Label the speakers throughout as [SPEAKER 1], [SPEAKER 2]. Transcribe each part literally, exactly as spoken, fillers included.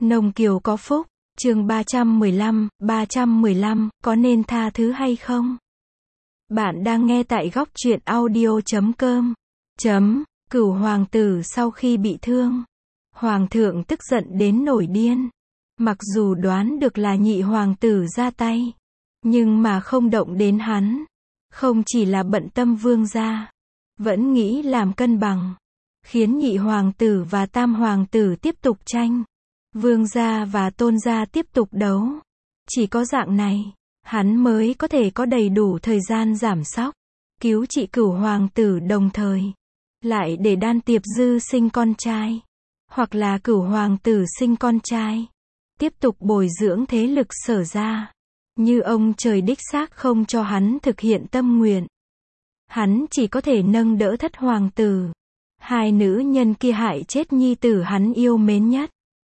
[SPEAKER 1] Nông Kiều có phúc, chương ba trăm mười lăm, ba trăm mười lăm, có nên tha thứ hay không? Bạn đang nghe tại góc truyện audio chấm com. Chấm, Cửu hoàng tử sau khi bị thương, hoàng thượng tức giận đến nổi điên. Mặc dù đoán được là nhị hoàng tử ra tay, nhưng mà không động đến hắn. Không chỉ là bận tâm vương gia, vẫn nghĩ làm cân bằng, khiến nhị hoàng tử và tam hoàng tử tiếp tục tranh. Vương gia và tôn gia tiếp tục đấu. Chỉ có dạng này, hắn mới có thể có đầy đủ thời gian giảm sóc, cứu trị cửu hoàng tử, đồng thời lại để Đan Tiệp Dư sinh con trai, hoặc là cửu hoàng tử sinh con trai, tiếp tục bồi dưỡng thế lực Sở gia. Như ông trời đích xác không cho hắn thực hiện tâm nguyện, hắn chỉ có thể nâng đỡ thất hoàng tử, hai nữ nhân kia hại chết nhi tử hắn yêu mến nhất.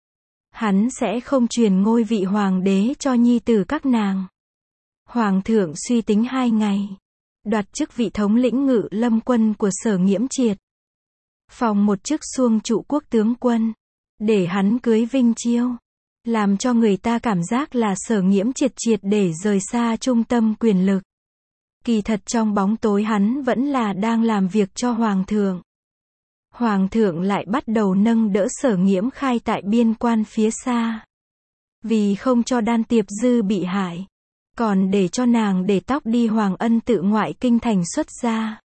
[SPEAKER 1] Hắn sẽ không truyền ngôi vị hoàng đế cho nhi tử các nàng. Hoàng thượng suy tính hai ngày, đoạt chức vị thống lĩnh Ngự Lâm quân của Sở Nghiễm Triệt, phòng một chức xuông trụ quốc tướng quân, để hắn cưới Vinh Chiêu, làm cho người ta cảm giác là Sở Nghiễm Triệt triệt để rời xa trung tâm quyền lực. Kỳ thật trong bóng tối hắn vẫn là đang làm việc cho hoàng thượng. Hoàng thượng lại bắt đầu nâng đỡ Sở Nghiễm khai tại biên quan phía xa. Vì không cho Đan Tiệp Dư bị hại, còn để cho nàng để tóc đi Hoàng Ân tự ngoại kinh thành xuất gia.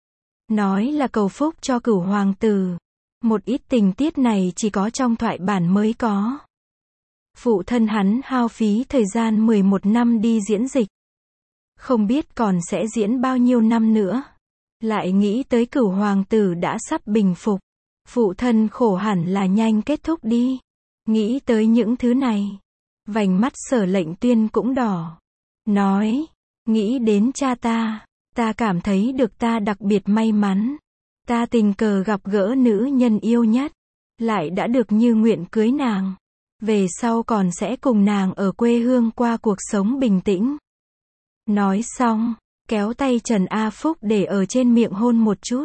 [SPEAKER 1] Nói là cầu phúc cho cửu hoàng tử. Một ít tình tiết này chỉ có trong thoại bản mới có. Phụ thân hắn hao phí thời gian mười một năm đi diễn dịch, không biết còn sẽ diễn bao nhiêu năm nữa. Lại nghĩ tới cửu hoàng tử đã sắp bình phục, phụ thân khổ hẳn là nhanh kết thúc đi. Nghĩ tới những thứ này, vành mắt Sở Lệnh Tuyên cũng đỏ. Nói, nghĩ đến cha ta, ta cảm thấy được ta đặc biệt may mắn. Ta tình cờ gặp gỡ nữ nhân yêu nhất, lại đã được như nguyện cưới nàng. Về sau còn sẽ cùng nàng ở quê hương qua cuộc sống bình tĩnh. Nói xong, kéo tay Trần A Phúc để ở trên miệng hôn một chút.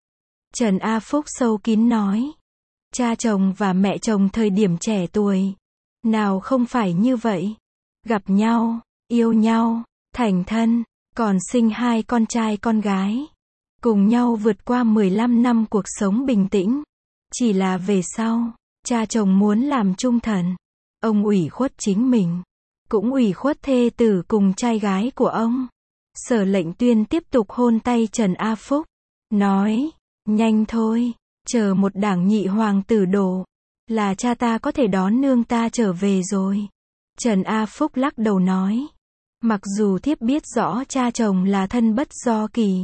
[SPEAKER 1] Trần A Phúc sâu kín nói, cha chồng và mẹ chồng thời điểm trẻ tuổi, nào không phải như vậy. Gặp nhau, yêu nhau, thành thân, còn sinh hai con trai con gái. Cùng nhau vượt qua mười lăm năm cuộc sống bình tĩnh. Chỉ là về sau, cha chồng muốn làm trung thần. Ông ủy khuất chính mình, cũng ủy khuất thê tử cùng trai gái của ông. Sở Lệnh Tuyên tiếp tục hôn tay Trần A Phúc, nói, nhanh thôi, chờ một đảng nhị hoàng tử đổ, là cha ta có thể đón nương ta trở về rồi. Trần A Phúc lắc đầu nói, mặc dù thiếp biết rõ cha chồng là thân bất do kỳ,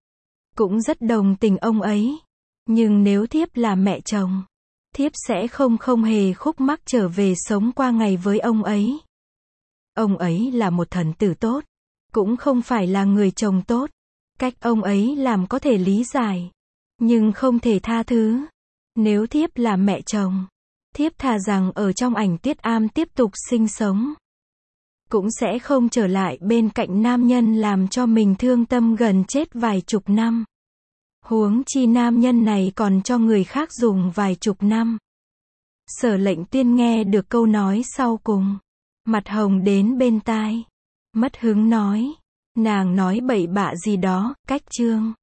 [SPEAKER 1] cũng rất đồng tình ông ấy, nhưng nếu thiếp là mẹ chồng, thiếp sẽ không không hề khúc mắc trở về sống qua ngày với ông ấy. Ông ấy là một thần tử tốt, cũng không phải là người chồng tốt. Cách ông ấy làm có thể lý giải, nhưng không thể tha thứ. Nếu thiếp là mẹ chồng, thiếp thà rằng ở trong ảnh tiết am tiếp tục sinh sống, cũng sẽ không trở lại bên cạnh nam nhân làm cho mình thương tâm gần chết vài chục năm. Huống chi nam nhân này còn cho người khác dùng vài chục năm. Sở Lệnh Tuyên nghe được câu nói sau cùng, mặt hồng đến bên tai, mất hứng nói, nàng nói bậy bạ gì đó, cách chương.